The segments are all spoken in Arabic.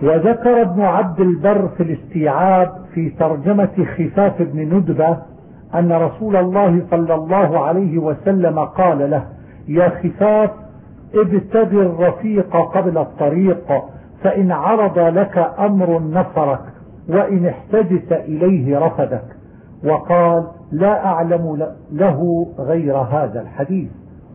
وذكر ابن عبد البر في الاستيعاب في ترجمة خفاف بن ندبة أن رسول الله صلى الله عليه وسلم قال له: يا خفاف، ابتدي الرفيق قبل الطريق، فإن عرض لك أمر نصرك، وإن احتجت إليه رفدك. وقال: لا أعلم له غير هذا الحديث.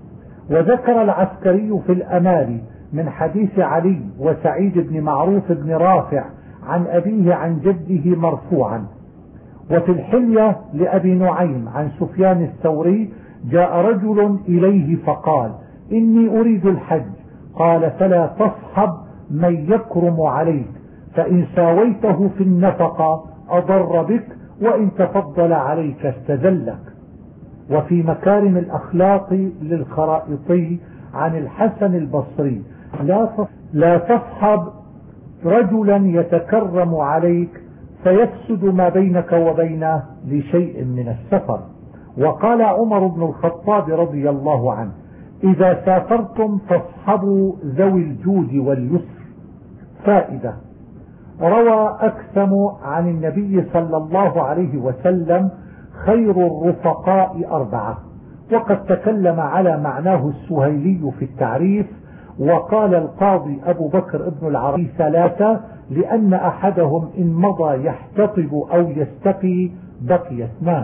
وذكر العسكري في الأمالي من حديث علي وسعيد بن معروف بن رافع عن أبيه عن جده مرفوعا. وفي الحلية لأبي نعيم عن سفيان الثوري: جاء رجل إليه فقال: إني أريد الحج. قال: فلا تصحب من يكرم عليك، فإن ساويته في النفقة أضر بك، وإن تفضل عليك استذلك. وفي مكارم الأخلاق للخرائطي عن الحسن البصري: لا تصحب رجلا يتكرم عليك فيفسد ما بينك وبينه لشيء من السفر. وقال عمر بن الخطاب رضي الله عنه: إذا سافرتم فاصحبوا ذوي الجود واليسر. فائدة: روى أكثم عن النبي صلى الله عليه وسلم: خير الرفقاء 4. وقد تكلم على معناه السهيلي في التعريف. وقال القاضي أبو بكر ابن العربي 3، لأن أحدهم إن مضى يحتطب أو يستقي بقي 2.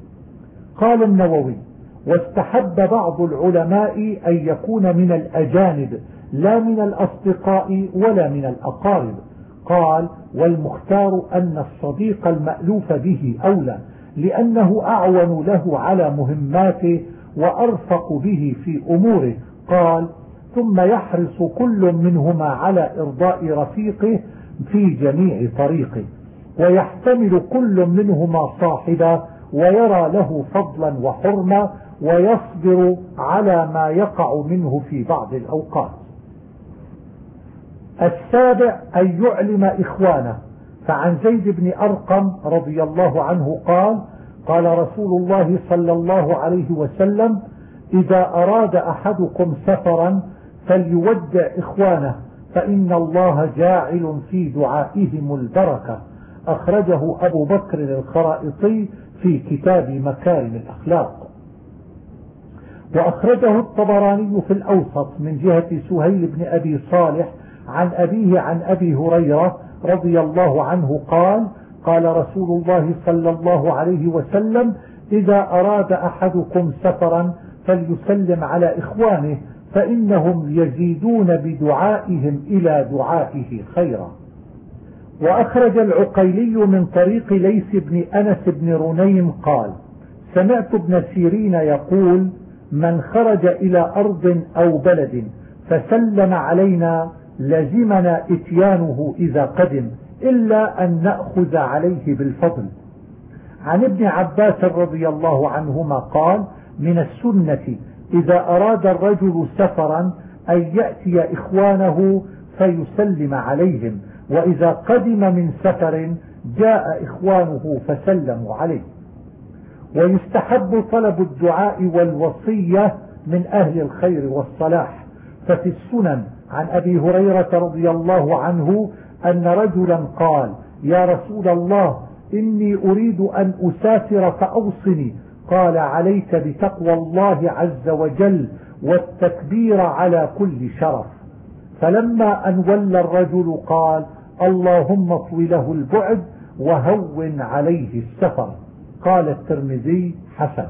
قال النووي: واستحب بعض العلماء أن يكون من الأجانب لا من الأصدقاء ولا من الأقارب. قال: والمختار أن الصديق المألوف به أولى، لأنه أعون له على مهماته وأرفق به في أموره. قال: ثم يحرص كل منهما على إرضاء رفيقه في جميع طريقه، ويحتمل كل منهما صاحبه ويرى له فضلا وحرمة، ويصبر على ما يقع منه في بعض الأوقات. 7 أن يعلم إخوانه. فعن زيد بن أرقم رضي الله عنه قال: قال رسول الله صلى الله عليه وسلم: إذا أراد أحدكم سفرا فليودع إخوانه، فإن الله جاعل في دعائهم البركة. أخرجه أبو بكر الخرائطي في كتاب مكارم الأخلاق. وأخرجه الطبراني في الأوسط من جهة سهيل بن أبي صالح عن أبيه عن أبي هريرة رضي الله عنه قال: قال رسول الله صلى الله عليه وسلم: إذا أراد أحدكم سفرا فليسلم على إخوانه، فإنهم يزيدون بدعائهم إلى دعائه خيرا. وأخرج العقيلي من طريق ليث بن أنس بن رنيم قال: سمعت ابن سيرين يقول: من خرج إلى أرض أو بلد فسلم علينا لزمنا إتيانه إذا قدم، إلا أن نأخذ عليه بالفضل. عن ابن عباس رضي الله عنهما قال: من السنة إذا أراد الرجل سفرا أن يأتي إخوانه فيسلم عليهم، وإذا قدم من سفر جاء إخوانه فسلموا عليه. ويستحب طلب الدعاء والوصية من أهل الخير والصلاح. ففي السنن عن أبي هريرة رضي الله عنه أن رجلا قال: يا رسول الله، إني أريد أن أسافر فأوصني. قال: عليك بتقوى الله عز وجل والتكبير على كل شرف. فلما أن ولى الرجل قال: اللهم اطوي له البعد وهون عليه السفر. قال الترمذي: حسن.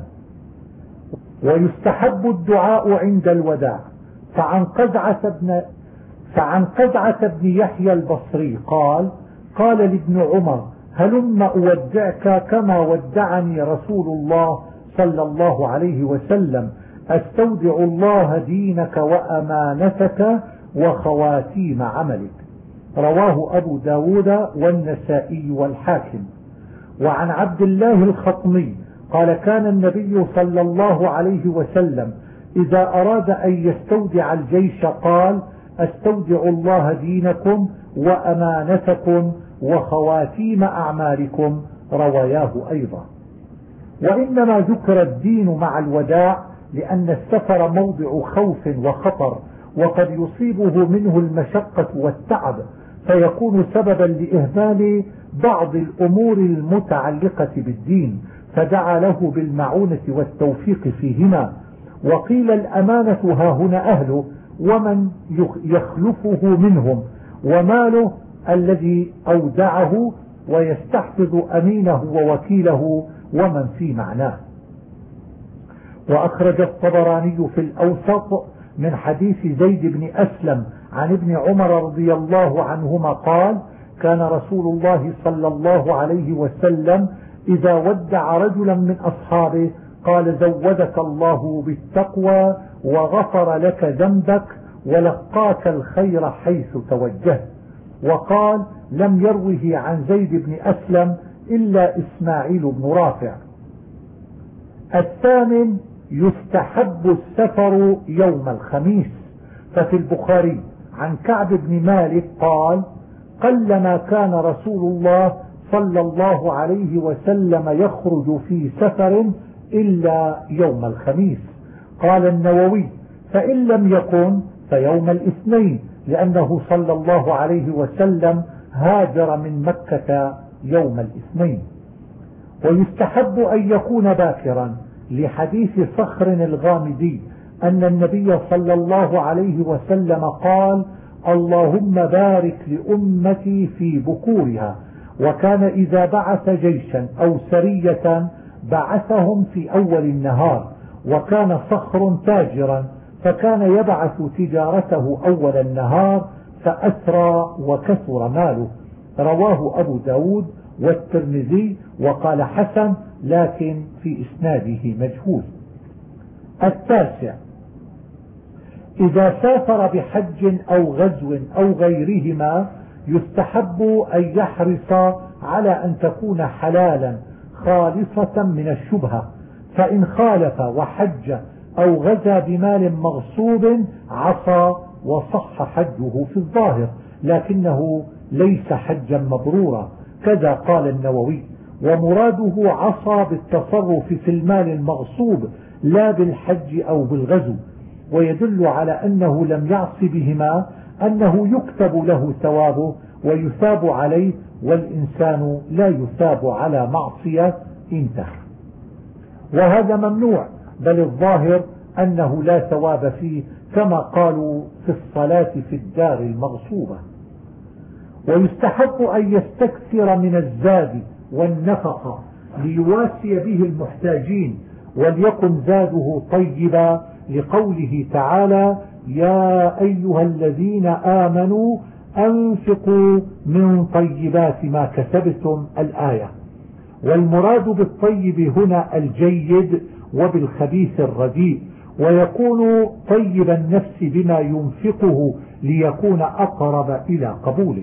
ويستحب الدعاء عند الوداع. فعن قزعة بن يحيى البصري قال: قال لابن عمر: هلم أودعك كما ودعني رسول الله صلى الله عليه وسلم، أستودع الله دينك وأمانتك وخواتيم عملك. رواه أبو داود والنسائي والحاكم. وعن عبد الله الخطمي قال: كان النبي صلى الله عليه وسلم إذا أراد أن يستودع الجيش قال: أستودع الله دينكم وأمانتكم وخواتيم أعمالكم. رواياه أيضا. وإنما ذكر الدين مع الوداع لأن السفر موضع خوف وخطر، وقد يصيبه منه المشقة والتعب، فيكون سببا لإهمال بعض الأمور المتعلقة بالدين، فدعا له بالمعونة والتوفيق فيهما. وقيل الأمانة ها هنا أهله ومن يخلفه منهم، وماله الذي أودعه، ويستحفظ أمينه ووكيله ومن في معناه. وأخرج الطبراني في الأوسط من حديث زيد بن أسلم عن ابن عمر رضي الله عنهما قال: كان رسول الله صلى الله عليه وسلم إذا ودع رجلا من أصحابه قال: زودك الله بالتقوى وغفر لك ذنبك ولقاك الخير حيث توجهت. وقال: لم يروه عن زيد بن أسلم إلا إسماعيل بن رافع. الثامن: يستحب السفر يوم الخميس. ففي البخاري عن كعب بن مالك قال: قلما كان رسول الله صلى الله عليه وسلم يخرج في سفر إلا يوم الخميس. قال النووي: فإن لم يكن فيوم الاثنين، لأنه صلى الله عليه وسلم هاجر من مكة يوم الاثنين. ويستحب أن يكون باكرا لحديث صخر الغامدي أن النبي صلى الله عليه وسلم قال: اللهم بارك لأمتي في بكورها. وكان إذا بعث جيشا أو سرية بعثهم في أول النهار. وكان صخر تاجرا فكان يبعث تجارته أول النهار فأسرى وكثر ماله. رواه أبو داود والترمذي وقال حسن، لكن في إسناده مجهول. التاسع: إذا سافر بحج أو غزو أو غيرهما يستحب أن يحرص على أن تكون حلالا خالصة من الشبهة، فإن خالف وحج أو غزا بمال مغصوب عصى وصح حجه في الظاهر، لكنه ليس حجا مبرورا، كذا قال النووي. ومراده عصى بالتصرف في المال المغصوب لا بالحج أو بالغزو. ويدل على أنه لم يعص بهما أنه يكتب له ثوابه ويثاب عليه، والإنسان لا يثاب على معصية. انتهى. وهذا ممنوع، بل الظاهر أنه لا ثواب فيه، كما قالوا في الصلاة في الدار المغصوبة. ويستحق أن يستكثر من الزاد والنفقة ليواسي به المحتاجين، وليكن زاده طيبا، لقوله تعالى: يا أيها الذين آمنوا أنفقوا من طيبات ما كسبتم، الآية. والمراد بالطيب هنا الجيد، وبالخبيث الرديء، ويكون طيب النفس بما ينفقه ليكون أقرب إلى قبوله.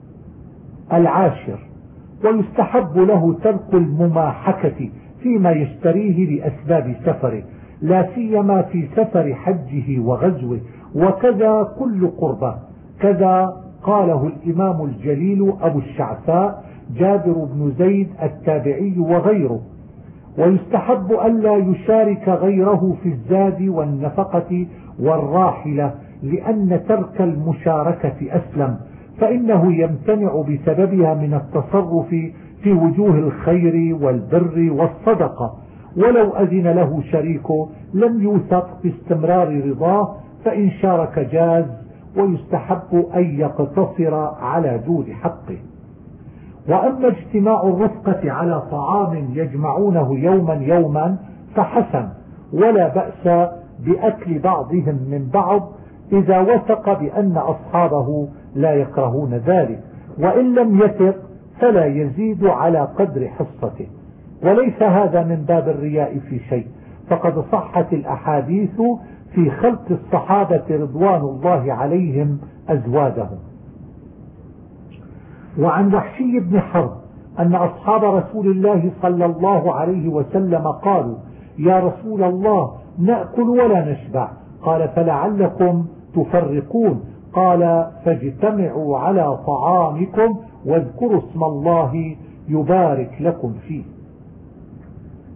العاشر: ويستحب له ترك المماحكة فيما يشتريه لأسباب سفره، لا سيما في سفر حجه وغزوه، وكذا كل قربة، كذا قاله الإمام الجليل أبو الشعثاء جابر بن زيد التابعي وغيره. ويستحب ألا يشارك غيره في الزاد والنفقة والراحلة، لأن ترك المشاركة أسلم، فإنه يمتنع بسببها من التصرف في وجوه الخير والبر والصدقة، ولو أذن له شريكه لم يوثق باستمرار رضاه، فإن شارك جاز. ويستحب أن يقتصر على دون حقه. وأما اجتماع الرفقة على طعام يجمعونه يوما فحسن، ولا بأس بأكل بعضهم من بعض إذا وثق بأن أصحابه لا يكرهون ذلك، وإن لم يثق فلا يزيد على قدر حصته. وليس هذا من باب الرياء في شيء، فقد صحت الأحاديث في خلق الصحابة رضوان الله عليهم أزواجهم. وعن وحشي بن حرب أن أصحاب رسول الله صلى الله عليه وسلم قالوا: يا رسول الله، نأكل ولا نشبع. قال: فلعلكم تفرقون. قال: فاجتمعوا على طعامكم واذكروا اسم الله يبارك لكم فيه.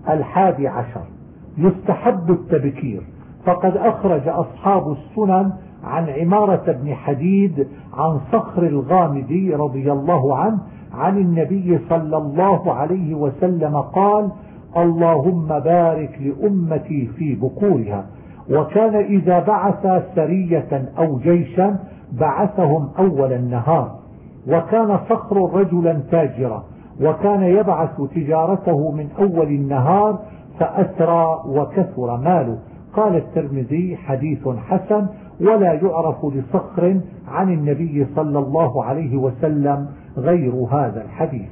11: يستحب التبكير، فقد أخرج أصحاب السنن عن عمارة بن حديد عن صخر الغامدي رضي الله عنه عن النبي صلى الله عليه وسلم قال: اللهم بارك لأمتي في بكورها. وكان إذا بعث سرية أو جيشا بعثهم أول النهار. وكان صخر رجلا تاجرا، وكان يبعث تجارته من أول النهار فأسرى وكثر ماله. قال الترمذي: حديث حسن، ولا يعرف لصخر عن النبي صلى الله عليه وسلم غير هذا الحديث.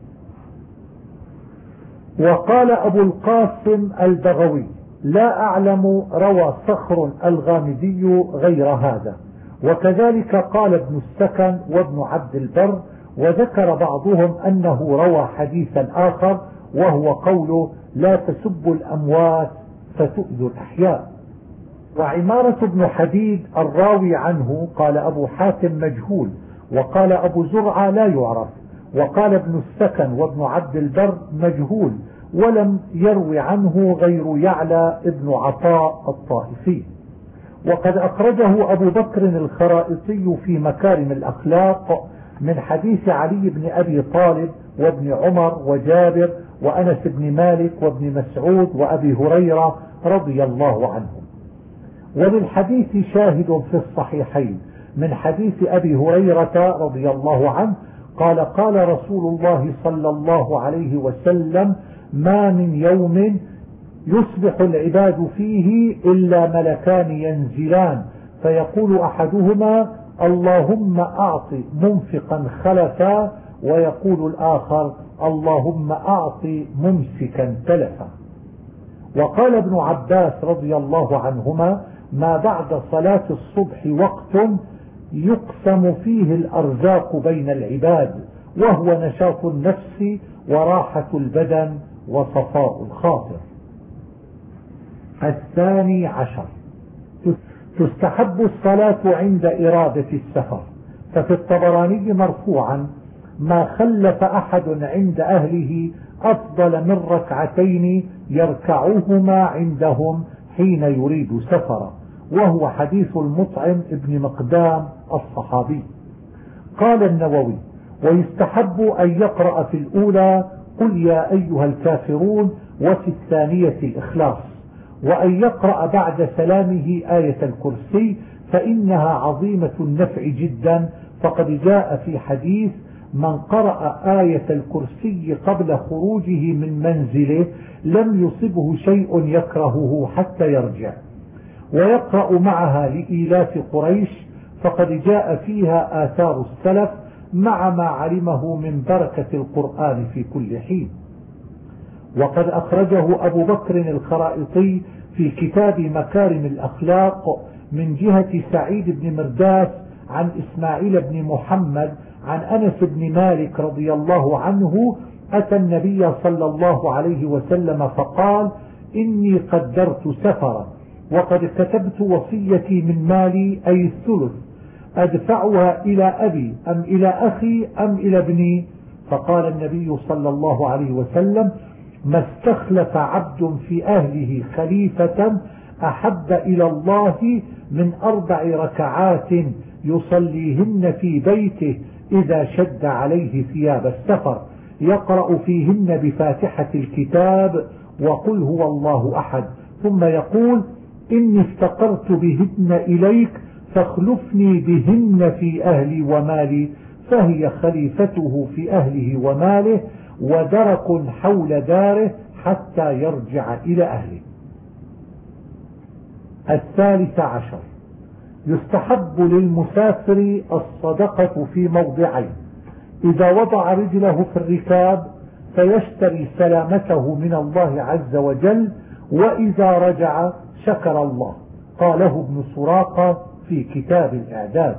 وقال أبو القاسم البغوي: لا أعلم روى صخر الغامدي غير هذا. وكذلك قال ابن السكن وابن عبد البر، وذكر بعضهم أنه روى حديثا آخر وهو قوله: لا تسبوا الأموات فتؤذوا الأحياء. وعمارة بن حديد الراوي عنه قال أبو حاتم مجهول، وقال أبو زرعة لا يعرف، وقال ابن السكن وابن عبد البر مجهول، ولم يروي عنه غير يعلى ابن عطاء الطائفي. وقد أخرجه أبو بكر الخرائطي في مكارم الأخلاق من حديث علي بن أبي طالب وابن عمر وجابر وأنس بن مالك وابن مسعود وأبي هريرة رضي الله عنهم. وللحديث شاهد في الصحيحين من حديث أبي هريرة رضي الله عنه قال: قال رسول الله صلى الله عليه وسلم: ما من يوم يصبح العباد فيه إلا ملكان ينزلان، فيقول أحدهما: اللهم أعط منفقا خلفا، ويقول الآخر: اللهم أعط ممسكا تلفا. وقال ابن عباس رضي الله عنهما: ما بعد صلاة الصبح وقت يقسم فيه الأرزاق بين العباد، وهو نشاط النفس وراحة البدن وصفاء الخاطر. 12. تستحب الصلاة عند إرادة السفر. ففي الطبراني مرفوعا: ما خلف أحد عند أهله أفضل من ركعتين يركعهما عندهم حين يريد سفرا، وهو حديث المطعم ابن مقدام الصحابي. قال النووي: ويستحب أن يقرأ في الأولى قل يا أيها الكافرون، وفي الثانية الإخلاص، وأن يقرأ بعد سلامه آية الكرسي، فإنها عظيمة النفع جدا. فقد جاء في حديث: من قرأ آية الكرسي قبل خروجه من منزله لم يصبه شيء يكرهه حتى يرجع. ويقرأ معها لإيلاف قريش، فقد جاء فيها آثار السلف مع ما علمه من بركة القرآن في كل حين. وقد أخرجه أبو بكر الخرائطي في كتاب مكارم الأخلاق من جهة سعيد بن مرداس عن إسماعيل بن محمد عن أنس بن مالك رضي الله عنه: أتى النبي صلى الله عليه وسلم فقال: إني قدرت سفرا، وقد كتبت وصيتي من مالي أي الثلث، أدفعها إلى أبي أم إلى أخي أم إلى ابني؟ فقال النبي صلى الله عليه وسلم: ما استخلف عبد في أهله خليفة أحب إلى الله من 4 ركعات يصليهن في بيته إذا شد عليه ثياب السفر، يقرأ فيهن بفاتحة الكتاب وقل هو الله أحد، ثم يقول: إني افتقرت بهن إليك فاخلفني بهن في أهلي ومالي، فهي خليفته في أهله وماله ودرك حول داره حتى يرجع إلى أهله. 13. يستحب للمسافر الصدقة في موضعين: إذا وضع رجله في الركاب فيشتري سلامته من الله عز وجل، وإذا رجع شكر الله. قاله ابن سراقة في كتاب الإعداد.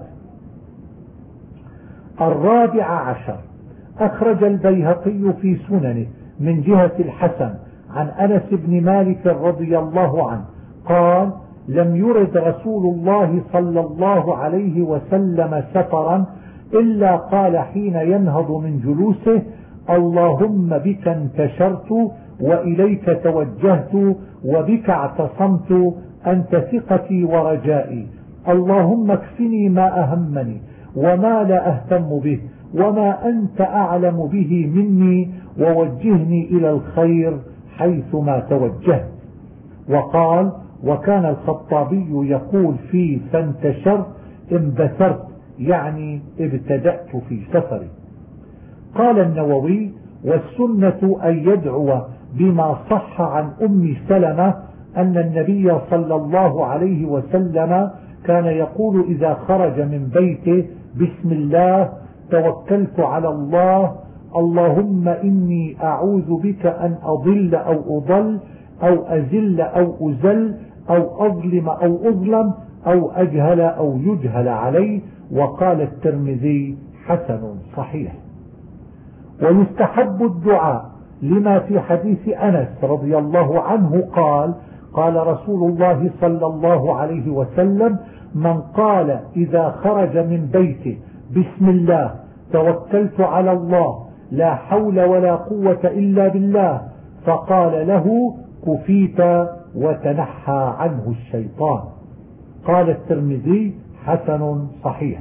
14. أخرج البيهقي في سننه من جهة الحسن عن أنس بن مالك رضي الله عنه قال: لم يرد رسول الله صلى الله عليه وسلم سفرا إلا قال حين ينهض من جلوسه: اللهم بك انتشرت وإليك توجهت وبك اعتصمت، أنت ثقتي ورجائي، اللهم اكفني ما أهمني وما لا أهتم به وما أنت أعلم به مني ووجهني إلى الخير حيثما توجهت. وقال: وكان الخطابي يقول في فانتشرت انبثرت، يعني ابتدأت في سفري. قال النووي: والسنة أن يدعو بما صح عن أم سلمة أن النبي صلى الله عليه وسلم كان يقول إذا خرج من بيته: بسم الله توكلت على الله، اللهم إني أعوذ بك أن أضل أو أضل أو أزل أو أزل أو أظلم أو أظلم أو أجهل أو يجهل علي. وقال الترمذي: حسن صحيح. ويستحب الدعاء لما في حديث أنس رضي الله عنه قال: قال رسول الله صلى الله عليه وسلم: من قال إذا خرج من بيته: بسم الله توكلت على الله لا حول ولا قوة إلا بالله، فقال له: كفيت وتنحى عنه الشيطان. قال الترمذي: حسن صحيح.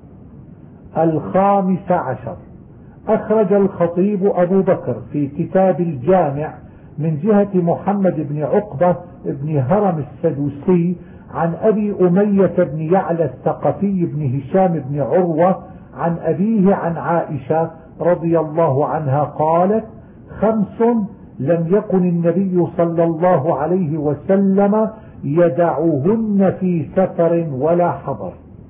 15. أخرج الخطيب أبو بكر في كتاب الجامع من جهة محمد بن عقبة بن هرم السدوسي عن أبي أمية بن يعلى الثقفي بن هشام بن عروة عن أبيه عن عائشة رضي الله عنها قالت: 5 لم يكن النبي صلى الله عليه وسلم يدعوهن في سفر ولا حضر: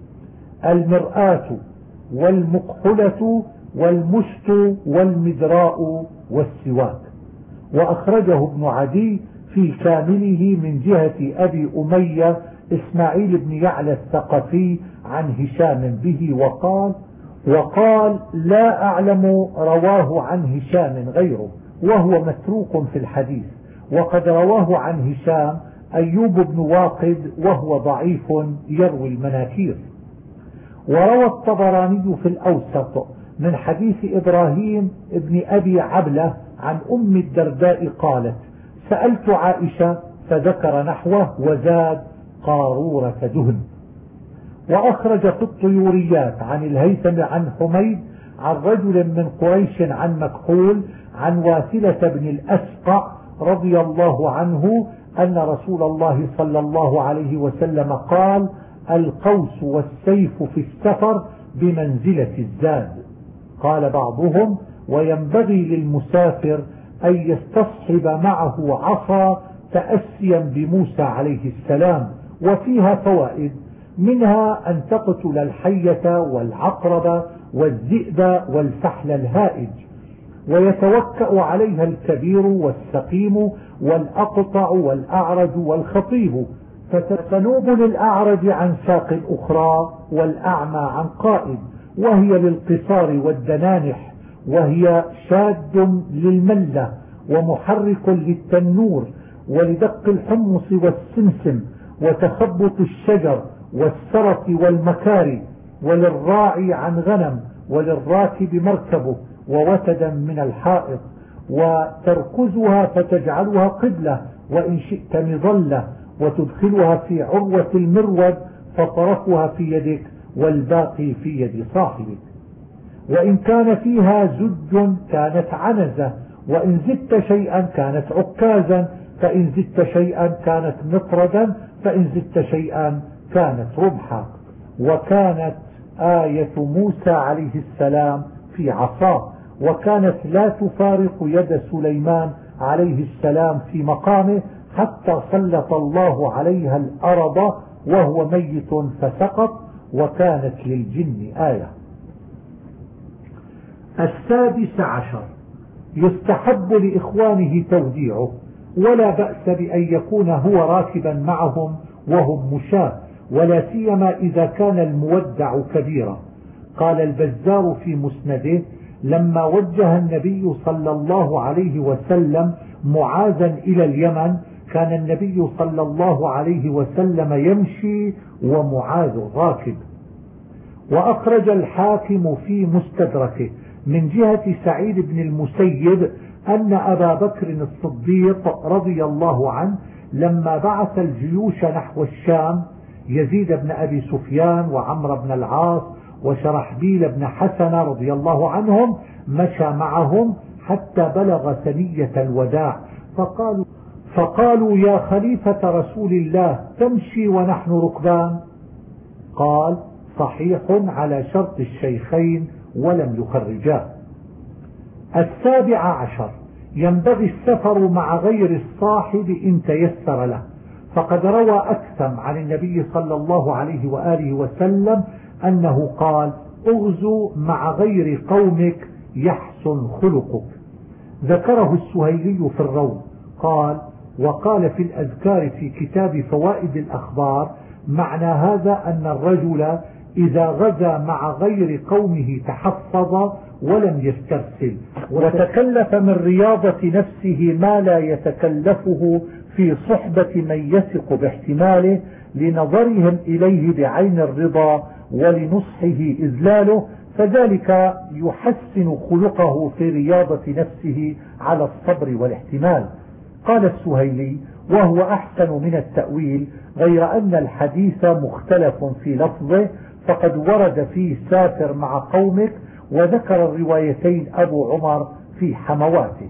المرآة والمكحلة والمشط والمدراء والسواك. وأخرجه ابن عدي في كامله من جهة أبي أمية إسماعيل بن يعلى الثقفي عن هشام به وقال لا أعلم رواه عن هشام غيره، وهو متروك في الحديث. وقد رواه عن هشام أيوب بن واقد وهو ضعيف يروي المناكير. وروى الطبراني في الأوسط من حديث إبراهيم بن أبي عبلة عن أم الدرداء قالت: سألت عائشة فذكر نحوه وزاد: قارورة دهن. وأخرج في الطيوريات عن الهيثم عن حميد عن رجل من قريش عن مكحول عن واثلة بن الأسقع رضي الله عنه أن رسول الله صلى الله عليه وسلم قال: القوس والسيف في السفر بمنزلة الزاد. قال بعضهم: وينبغي للمسافر أن يستصحب معه عصا تأسيا بموسى عليه السلام. وفيها فوائد، منها أن تقتل الحية والعقرب والذئب والفحل الهائج، ويتوكأ عليها الكبير والسقيم والأقطع والأعرج والخطيب، فتنوب للأعرج عن ساق الأخرى والأعمى عن قائد، وهي للقصار والدنانح، وهي شاد للملة ومحرك للتنور ولدق الحمص والسمسم وتخبط الشجر والسرط والمكاري، وللراعي عن غنم وللراكب مركبه ووتدا من الحائط، وتركزها فتجعلها قبلة وإن شئت مظلة، وتدخلها في عروة المرود فطرفها في يدك والباقي في يد صاحبك. وإن كان فيها زج كانت عنزة، وإن زدت شيئا كانت عكازا، فإن زدت شيئا كانت مطردا، فإن زدت شيئا كانت ربحا. وكانت آية موسى عليه السلام في عصاه، وكانت لا تفارق يد سليمان عليه السلام في مقامه حتى سلط الله عليها الأرض وهو ميت فسقط، وكانت للجن آية. 16. يستحب لإخوانه توديعه، ولا بأس بأن يكون هو راكبا معهم وهم مشاة، ولا سيما إذا كان المودع كبيرا. قال البزار في مسنده: لما وجه النبي صلى الله عليه وسلم معاذا إلى اليمن كان النبي صلى الله عليه وسلم يمشي ومعاذ راكب. وأخرج الحاكم في مستدركه من جهة سعيد بن المسيب أن أبا بكر الصديق رضي الله عنه لما بعث الجيوش نحو الشام يزيد بن أبي سفيان وعمر بن العاص وشرحبيل بن حسن رضي الله عنهم، مشى معهم حتى بلغ ثنية الوداع، فقالوا يا خليفة رسول الله تمشي ونحن ركبان؟ قال صحيح على شرط الشيخين ولم يخرجاه. 17 ينبغي السفر مع غير الصاحب إن تيسر له، فقد روى أكثم عن النبي صلى الله عليه وآله وسلم أنه قال اغزو مع غير قومك يحسن خلقك. ذكره السهيلي في الروض قال وقال في الأذكار في كتاب فوائد الأخبار معنى هذا أن الرجل إذا غزا مع غير قومه تحفظ ولم يسترسل وتكلف من رياضة نفسه ما لا يتكلفه في صحبة من يثق باحتماله لنظرهم إليه بعين الرضا ولنصحه إذلاله، فذلك يحسن خلقه في رياضة نفسه على الصبر والاحتمال. قال السهيلي وهو أحسن من التأويل، غير أن الحديث مختلف في لفظه، فقد ورد فيه سافر مع قومك، وذكر الروايتين أبو عمر في حمواته.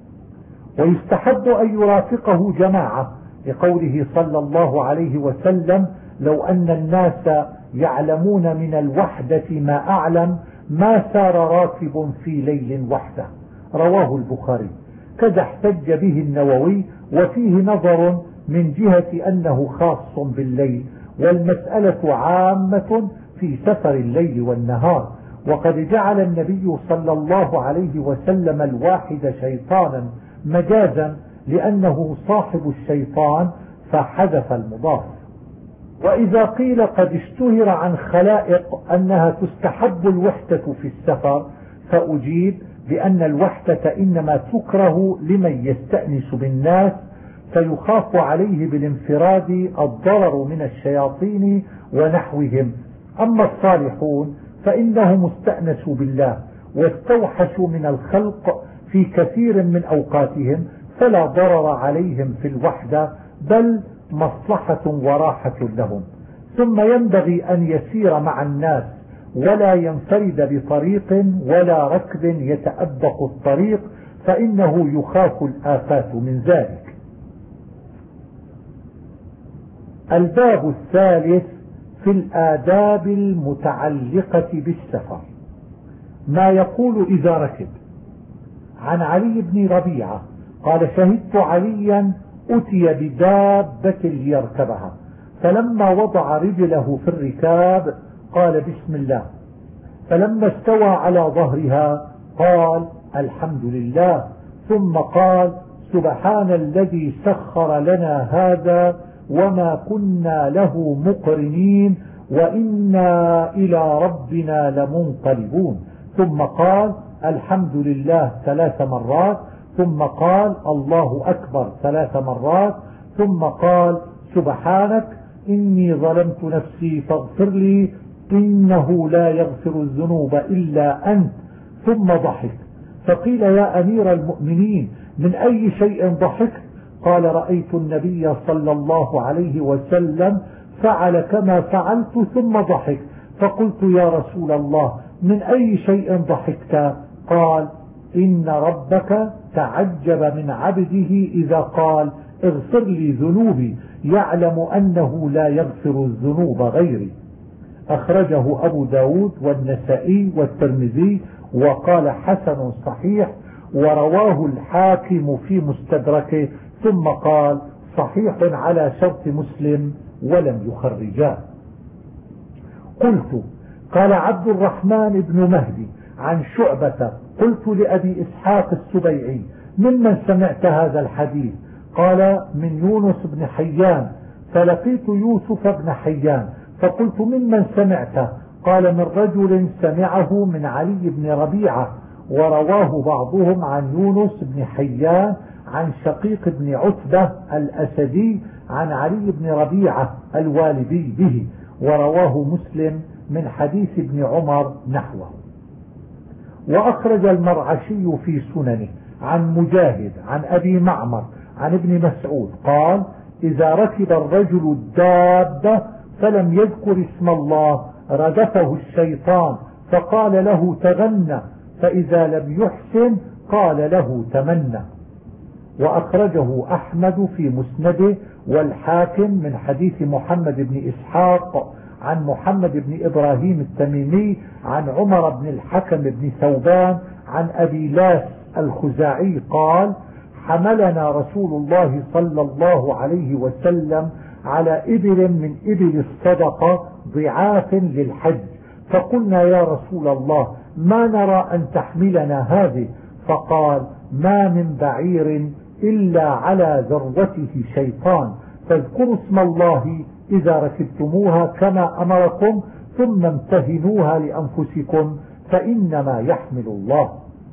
ويستحب أن يرافقه جماعة لقوله صلى الله عليه وسلم لو أن الناس يعلمون من الوحدة ما أعلم ما سار راكب في ليل وحده، رواه البخاري. كذا احتج به النووي، وفيه نظر من جهة أنه خاص بالليل، والمسألة عامة في سفر الليل والنهار، وقد جعل النبي صلى الله عليه وسلم الواحد شيطانا مجازا لأنه صاحب الشيطان فحذف المضاف. وإذا قيل قد اشتهر عن خلائق أنها تستحب الوحدة في السفر، فأجيب بأن الوحدة إنما تكره لمن يستأنس بالناس فيخاف عليه بالانفراد الضرر من الشياطين ونحوهم. أما الصالحون فإنهم استأنسوا بالله واستوحشوا من الخلق في كثير من أوقاتهم، فلا ضرر عليهم في الوحدة بل مصلحة وراحة لهم. ثم ينبغي أن يسير مع الناس ولا ينفرد بطريق ولا ركب يتأبق الطريق، فإنه يخاف الآفات من ذلك. الباب الثالث في الآداب المتعلقة بالسفر، ما يقول إذا ركب. عن علي بن ربيعة قال شهدت عليا أتي بدابة ليركبها، فلما وضع رجله في الركاب قال بسم الله، فلما استوى على ظهرها قال الحمد لله، ثم قال سبحان الذي سخر لنا هذا وما كنا له مقرنين وإنا إلى ربنا لمنقلبون، ثم قال الحمد لله 3 مرات، ثم قال الله أكبر 3 مرات، ثم قال سبحانك إني ظلمت نفسي فاغفر لي إنه لا يغفر الذنوب إلا أنت، ثم ضحك. فقيل يا أمير المؤمنين من أي شيء ضحكت؟ قال رأيت النبي صلى الله عليه وسلم فعل كما فعلت ثم ضحك، فقلت يا رسول الله من أي شيء ضحكت؟ قال إن ربك تعجب من عبده إذا قال اغفر لي ذنوبي، يعلم أنه لا يغفر الذنوب غيري. أخرجه أبو داود والنسائي والترمذي وقال حسن صحيح، ورواه الحاكم في مستدركه، ثم قال صحيح على شرط مسلم ولم يخرجاه. قلت قال عبد الرحمن بن مهدي عن شعبة قلت لأبي إسحاق السبيعي ممن سمعت هذا الحديث؟ قال من يونس بن حيان، فلقيت يوسف بن حيان فقلت ممن سمعته؟ قال من رجل سمعه من علي بن ربيعة، ورواه بعضهم عن يونس بن حيان عن شقيق بن عتبة الأسدي عن علي بن ربيعة الوالدي به، ورواه مسلم من حديث ابن عمر نحوه. وأخرج المرعشي في سننه عن مجاهد عن أبي معمر عن ابن مسعود قال إذا ركب الرجل الدابة فلم يذكر اسم الله ردفه الشيطان فقال له تغنى، فإذا لم يحسن قال له تمنى. وأخرجه أحمد في مسنده والحاكم من حديث محمد بن إسحاق عن محمد بن إبراهيم التميمي عن عمر بن الحكم بن ثوبان عن أبي لاس الخزاعي قال: حملنا رسول الله صلى الله عليه وسلم على إبل من إبل الصدقة ضعاف للحج، فقلنا يا رسول الله ما نرى أن تحملنا هذه، فقال: ما من بعير إلا على ذروته شيطان، فاذكروا اسم الله إذا ركبتموها كما أمركم، ثم امتهنوها لأنفسكم فإنما يحمل الله.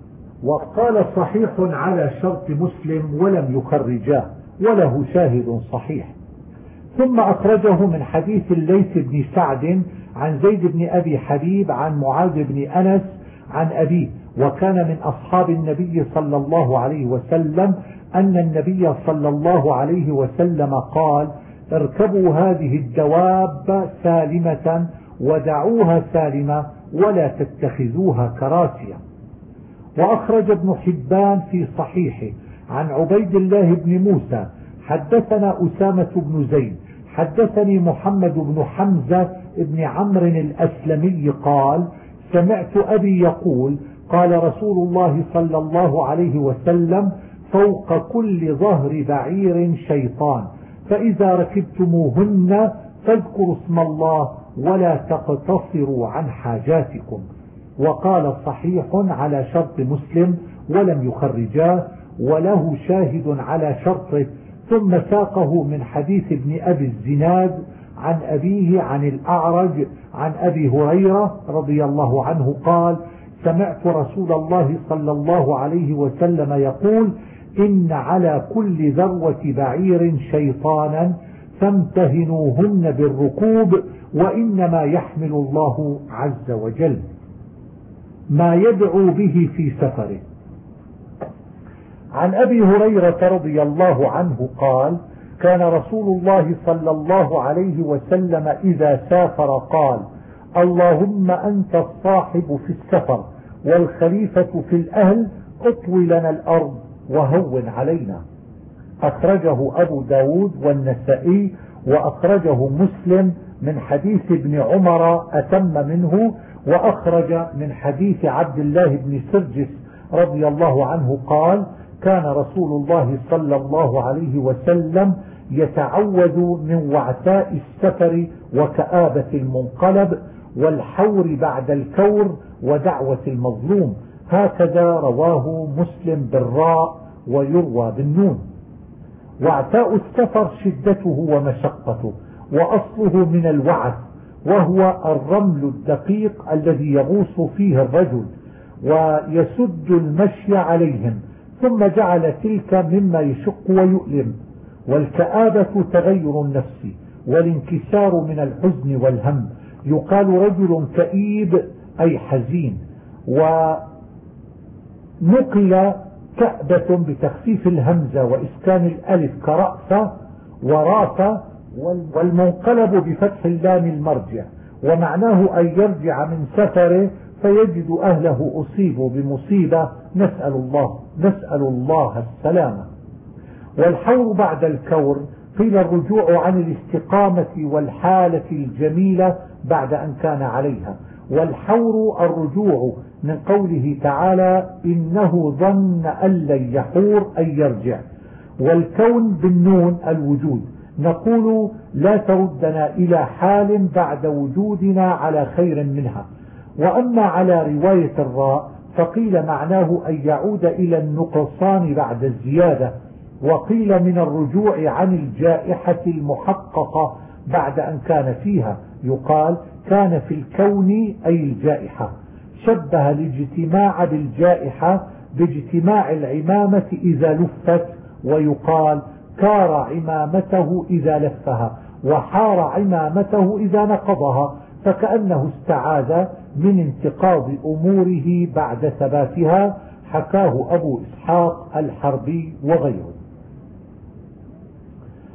وقال صحيح على شرط مسلم ولم يخرجاه، وله شاهد صحيح. ثم أخرجه من حديث الليث بن سعد عن زيد بن أبي حبيب عن معاذ بن أنس عن أبيه، وكان من أصحاب النبي صلى الله عليه وسلم أن النبي صلى الله عليه وسلم قال: اركبوا هذه الدواب سالمة ودعوها سالمة ولا تتخذوها كراسية. وأخرج ابن حبان في صحيحه عن عبيد الله بن موسى حدثنا أسامة بن زيد حدثني محمد بن حمزة بن عمرو الأسلمي قال: سمعت أبي يقول: قال رسول الله صلى الله عليه وسلم: فوق كل ظهر بعير شيطان، فإذا ركبتموهن فاذكروا اسم الله ولا تقتصروا عن حاجاتكم. وقال صحيح على شرط مسلم ولم يخرجاه، وله شاهد على شرطه. ثم ساقه من حديث ابن أبي الزناد عن أبيه عن الأعرج عن أبي هريرة رضي الله عنه قال: سمعت رسول الله صلى الله عليه وسلم يقول: إن على كل ذروة بعير شيطانا فامتهنوهن بالركوب، وإنما يحمل الله عز وجل. ما يدعو به في سفره. عن أبي هريرة رضي الله عنه قال: كان رسول الله صلى الله عليه وسلم إذا سافر قال: اللهم أنت الصاحب في السفر والخليفة في الأهل، اطوي لنا الأرض وهون علينا. أخرجه أبو داود والنسائي، وأخرجه مسلم من حديث ابن عمر أتم منه، وأخرج من حديث عبد الله بن سرجس رضي الله عنه قال: كان رسول الله صلى الله عليه وسلم يتعوذ من وعثاء السفر وكآبة المنقلب والحور بعد الكور ودعوة المظلوم. هكذا رواه مسلم بالراء ويروى بالنون. وعثاء السفر شدته ومشقته، وأصله من الوعث، وهو الرمل الدقيق الذي يغوص فيه الرجل ويسد المشي عليهم، ثم جعل تلك مما يشق ويؤلم. والكآبة تغير النفس والانكسار من الحزن والهم. يقال رجل كئيب أي حزين. ونقل كأبة بتخفيف الهمزة وإسكان الألف كرأس ورافة، والمنقلب بفتح اللام المرجع، ومعناه أن يرجع من سفره فيجد أهله أصيبوا بمصيبة، نسأل الله السلامة. والحور بعد الكور قيل الرجوع عن الاستقامة والحالة الجميلة بعد أن كان عليها. والحور الرجوع من قوله تعالى: إنه ظن أن لن يحور أي يرجع. والكون بالنون الوجود. نقول: لا تردنا إلى حال بعد وجودنا على خير منها. وأما على رواية الراء فقيل معناه أن يعود إلى النقصان بعد الزيادة. وقيل من الرجوع عن الجائحة المحققة بعد أن كان فيها، يقال كان في الكون أي الجائحة. شبه الاجتماع بالجائحة باجتماع العمامة إذا لفت، ويقال كار عمامته إذا لفها، وحار عمامته إذا نقضها، فكأنه استعاذ من انتقاض أموره بعد ثباتها. حكاه أبو إسحاق الحربي وغيره.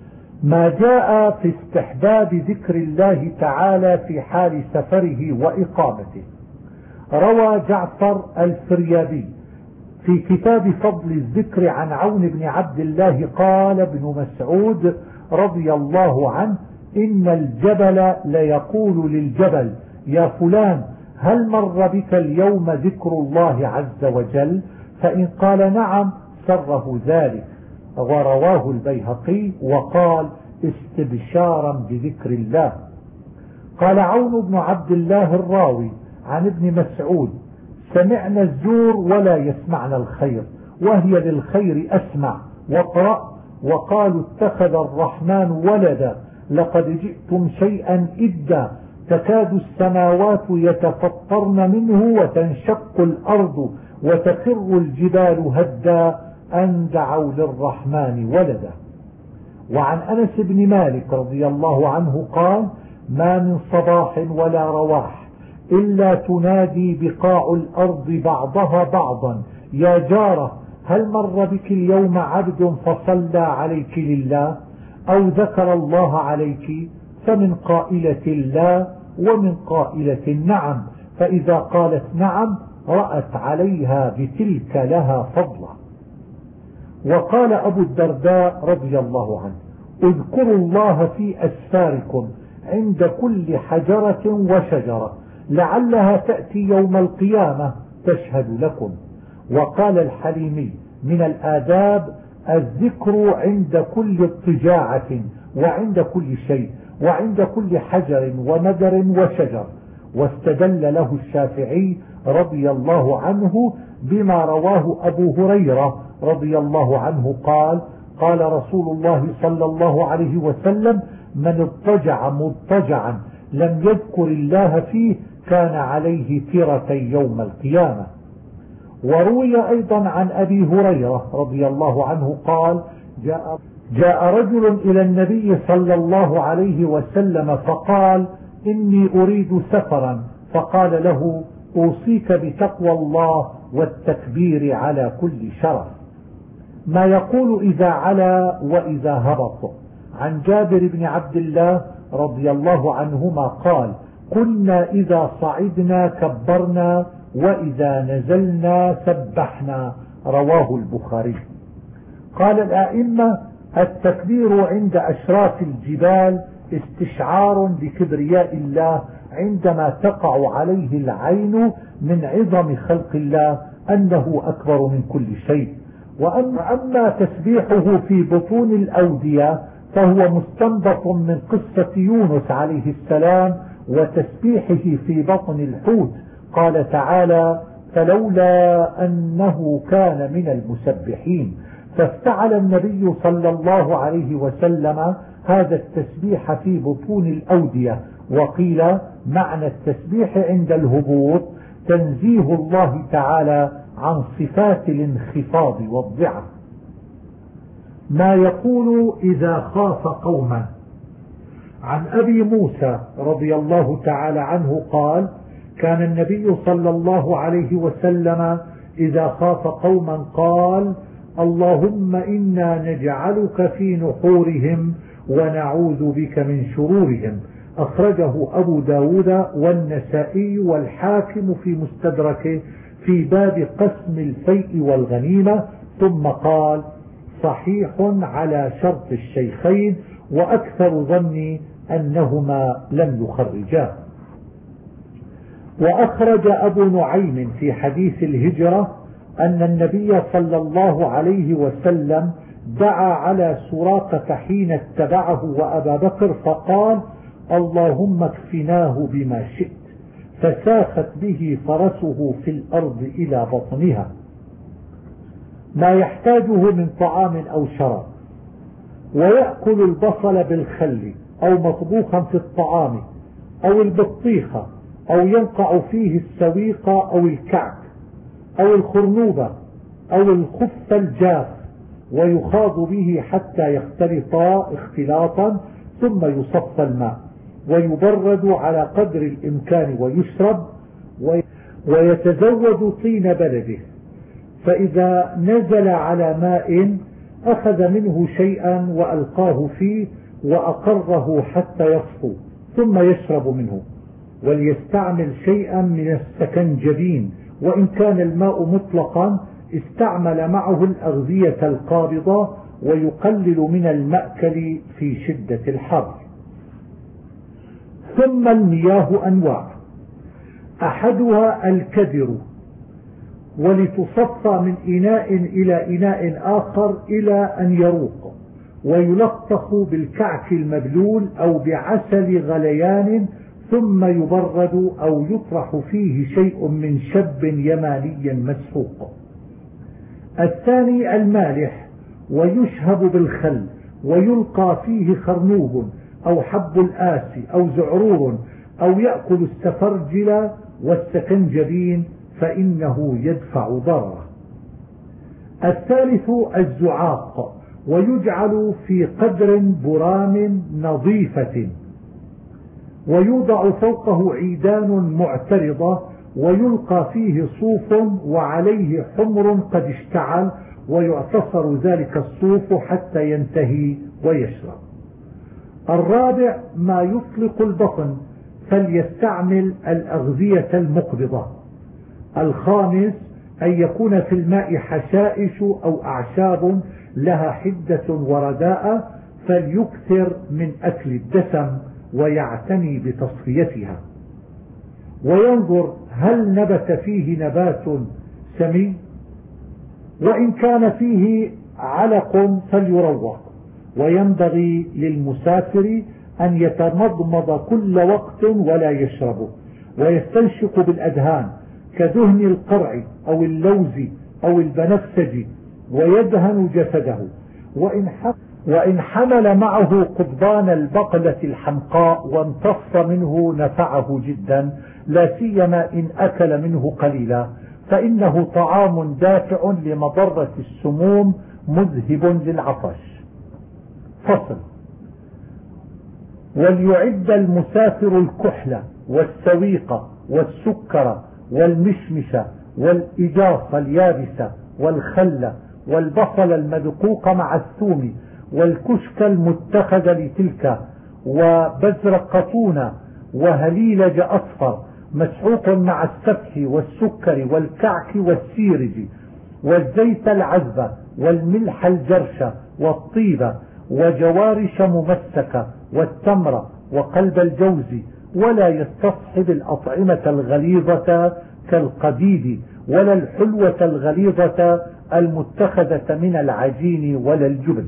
ما جاء في استحباب ذكر الله تعالى في حال سفره وإقامته. روى جعفر الفريابي في كتاب فضل الذكر عن عون بن عبد الله قال ابن مسعود رضي الله عنه: إن الجبل ليقول للجبل: يا فلان هل مر بك اليوم ذكر الله عز وجل؟ فإن قال نعم سره ذلك. ورواه البيهقي وقال: استبشارا بذكر الله. قال عون بن عبد الله الراوي عن ابن مسعود: سمعنا الزور ولا يسمعنا الخير، وهي للخير أسمع واقرأ. وقالوا: اتخذ الرحمن ولدا، لقد جئتم شيئا إدا، تكاد السماوات يتفطرن منه وتنشق الأرض وتخر الجبال هدا أن دعوا للرحمن ولدا. وعن أنس بن مالك رضي الله عنه قال: ما من صباح ولا رواح إلا تنادي بقاع الأرض بعضها بعضا: يا جارة هل مر بك اليوم عبد فصلى عليك لله أو ذكر الله عليك؟ فمن قائلة لا ومن قائلة نعم، فإذا قالت نعم رأت عليها بتلك لها فضلا. وقال أبو الدرداء رضي الله عنه: اذكروا الله في أسفاركم عند كل حجرة وشجرة لعلها تأتي يوم القيامة تشهد لكم. وقال الحليمي: من الآداب الذكر عند كل اضطجاعة وعند كل شيء وعند كل حجر ومدر وشجر. واستدل له الشافعي رضي الله عنه بما رواه أبو هريرة رضي الله عنه قال: قال رسول الله صلى الله عليه وسلم: من اضطجع مضطجعا لم يذكر الله فيه كان عليه ترة يوم القيامة. وروي أيضا عن أبي هريرة رضي الله عنه قال: جاء رجل إلى النبي صلى الله عليه وسلم فقال: إني أريد سفرا، فقال له: أوصيك بتقوى الله والتكبير على كل شرف. ما يقول إذا علا وإذا هبط. عن جابر بن عبد الله رضي الله عنهما قال: كنا إذا صعدنا كبرنا وإذا نزلنا سبحنا. رواه البخاري. قال الآئمة: التكبير عند أشراف الجبال استشعار بكبرياء الله عندما تقع عليه العين من عظم خلق الله أنه أكبر من كل شيء. وأما تسبيحه في بطون الأودية فهو مستنبط من قصة يونس عليه السلام وتسبيحه في بطن الحوت. قال تعالى: فلولا أنه كان من المسبحين. فافتعل النبي صلى الله عليه وسلم هذا التسبيح في بطون الأودية. وقيل معنى التسبيح عند الهبوط تنزيه الله تعالى عن صفات الانخفاض والضعف. ما يقول إذا خاف قوما. عن أبي موسى رضي الله تعالى عنه قال: كان النبي صلى الله عليه وسلم إذا خاف قوما قال: اللهم إنا نجعلك في نحورهم ونعوذ بك من شرورهم. أخرجه أبو داود والنسائي والحاكم في مستدركه في باب قسم الفيء والغنيمة. ثم قال: صحيح على شرط الشيخين، وأكثر ظني أنهما لم يخرجاه. وأخرج أبو نعيم في حديث الهجرة أن النبي صلى الله عليه وسلم دعا على سراقة حين اتبعه وأبا بكر فقال: اللهم اكفناه بما شئت، فساخت به فرسه في الأرض إلى بطنها. ما يحتاجه من طعام أو شراب. ويأكل البصل بالخل أو مطبوخا في الطعام أو البطيخة أو ينقع فيه السويق أو الكعك أو الخرنوبة أو الخف الجاف، ويخاض به حتى يختلطا اختلاطا ثم يصفى الماء ويبرد على قدر الإمكان ويشرب، ويتزود طين بلده. فإذا نزل على ماء أخذ منه شيئا وألقاه فيه وأقره حتى يصفو ثم يشرب منه. وليستعمل شيئا من السكنجبين، وإن كان الماء مطلقا استعمل معه الأغذية القابضة ويقلل من المأكل في شدة الحر. ثم المياه أنواع، أحدها الكدر، ولتصفى من إناء إلى إناء آخر إلى أن يروق، ويلطخ بالكعك المبلول أو بعسل غليان ثم يبرد أو يطرح فيه شيء من شب يماني مسحوق. الثاني المالح، ويشهب بالخل ويلقى فيه خرنوب أو حب الآس أو زعرور أو يأكل السفرجل والسكنجبين فإنه يدفع ضرره. الثالث الزعاق، ويجعل في قدر برام نظيفة ويوضع فوقه عيدان معترضة ويلقى فيه صوف وعليه حمر قد اشتعل، ويعتصر ذلك الصوف حتى ينتهي ويشرب. الرابع ما يطلق البطن، فليستعمل الأغذية المقبضة. الخامس أن يكون في الماء حشائش أو أعشاب لها حدة ورداء، فليكثر من أكل الدسم ويعتني بتصفيتها، وينظر هل نبت فيه نبات سمي، وإن كان فيه علق فليروق. وينبغي للمسافر أن يتمضمض كل وقت ولا يشربه، ويستنشق بالأدهان كدهن القرع أو اللوز أو البنفسج ويدهن جسده. وإن حمل معه قضبان البقلة الحمقاء وامتص منه نفعه جدا، لا سيما إن أكل منه قليلا، فإنه طعام دافع لمضرة السموم مذهب للعطش. فصل. وليعد المسافر الكحل والسويق والسكر والمشمش والإجاص اليابس والخل والبصل المدقوق مع الثوم والكشك المتخذ لتلك وبزرقطون وهليلج أصفر مسحوق مع السفح والسكر والكعك والسيرج والزيت العذب والملح الجرش والطيب وجوارش ممسكة والتمر وقلب الجوز، ولا يستصحب الأطعمة الغليظة كالقديد ولا الحلوة الغليظة المتخذة من العجين ولا الجبن.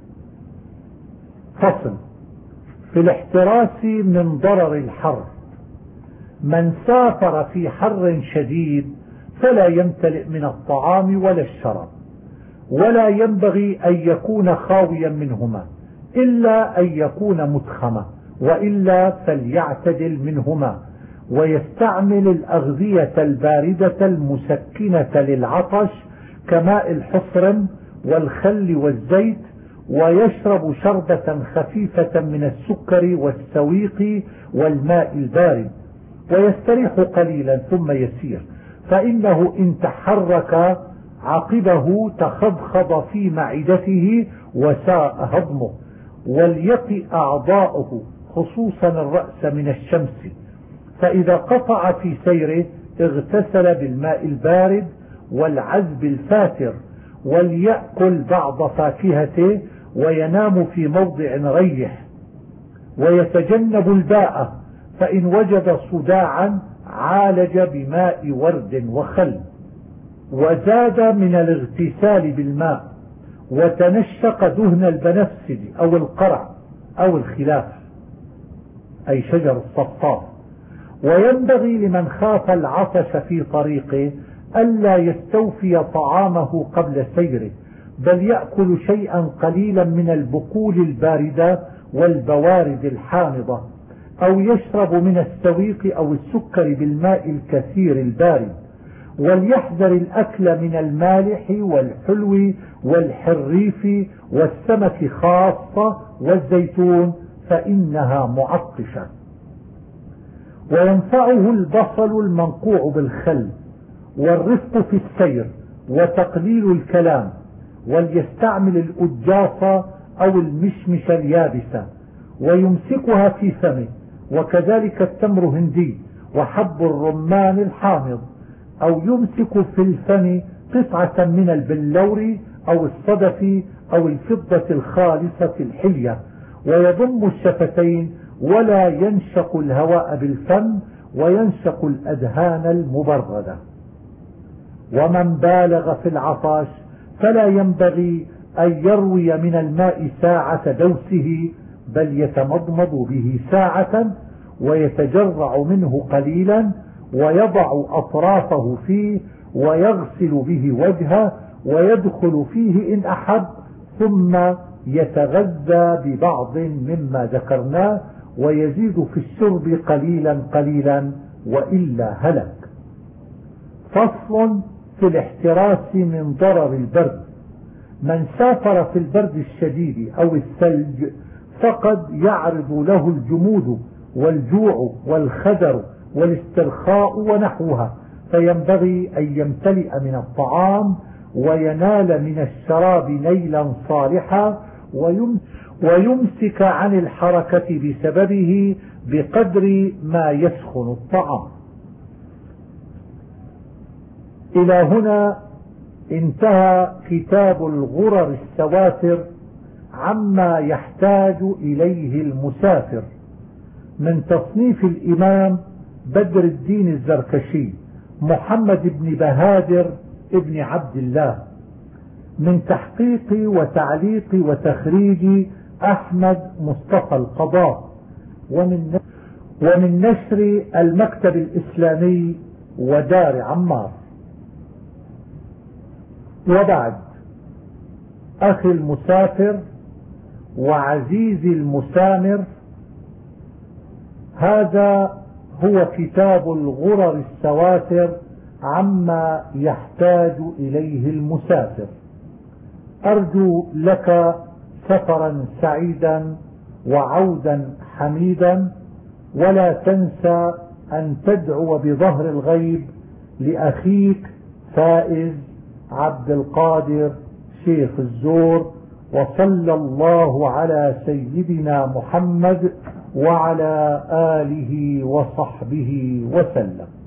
فصل. في الاحتراس من ضرر الحر، من سافر في حر شديد فلا يمتلئ من الطعام ولا الشراب، ولا ينبغي أن يكون خاويا منهما إلا أن يكون متخما، وإلا فليعتدل منهما، ويستعمل الأغذية الباردة المسكنة للعطش كماء الحصرم والخل والزيت، ويشرب شربة خفيفة من السكر والسويق والماء البارد، ويستريح قليلا ثم يسير، فإنه إن تحرك عقبه تخضخض في معدته وساء هضمه. وليقي أعضاؤه خصوصا الرأس من الشمس، فإذا قطع في سيره اغتسل بالماء البارد والعذب الفاتر، وليأكل بعض فاكهته وينام في موضع ريح، ويتجنب الباء، فإن وجد صداعا عالج بماء ورد وخل. وزاد من الاغتسال بالماء وتنشق دهن البنفسج أو القرع أو الخلاف أي شجر الصفار. وينبغي لمن خاف العطش في طريقه ألا يستوفي طعامه قبل سيره، بل يأكل شيئا قليلا من البقول الباردة والبوارد الحامضة، أو يشرب من السويق أو السكر بالماء الكثير البارد. وليحذر الأكل من المالح والحلو والحريف والسمك خاصة والزيتون، فإنها معطشة. وينفعه البصل المنقوع بالخل والرفق في السير وتقليل الكلام. وليستعمل الأجاصة أو المشمش اليابسة ويمسكها في فمه، وكذلك التمر هندي وحب الرمان الحامض، أو يمسك في الفم قطعة من البلور أو الصدف أو الفضة الخالصة الحلية، ويضم الشفتين ولا ينشق الهواء بالفم، وينشق الأدهان المبردة. ومن بالغ في العطش فلا ينبغي أن يروي من الماء ساعة دوسه، بل يتمضمض به ساعة ويتجرع منه قليلا ويضع أطرافه فيه ويغسل به وجهه ويدخل فيه إن أحب، ثم يتغذى ببعض مما ذكرناه ويزيد في الشرب قليلا قليلا وإلا هلك. فصل في الاحتراس من ضرر البرد. من سافر في البرد الشديد أو الثلج فقد يعرض له الجمود والجوع والخدر والاسترخاء ونحوها، فينبغي أن يمتلئ من الطعام وينال من الشراب نيلا صالحا، ويمسك عن الحركة بسببه بقدر ما يسخن الطعام. إلى هنا انتهى كتاب الغرر السوافر عما يحتاج إليه المسافر، من تصنيف الإمام بدر الدين الزركشي محمد بن بهادر ابن عبد الله، من تحقيق وتعليق وتخريج أحمد مصطفى القضاء، ومن نشر المكتب الإسلامي ودار عمار. وبعد، أخي المسافر وعزيزي المسامر، هذا هو كتاب الغرر السوافر عما يحتاج إليه المسافر. أرجو لك سفرا سعيدا وعودا حميدا، ولا تنسى أن تدعو بظهر الغيب لأخيك فائز عبد القادر شيخ الزور. وصلى الله على سيدنا محمد وعلى آله وصحبه وسلم.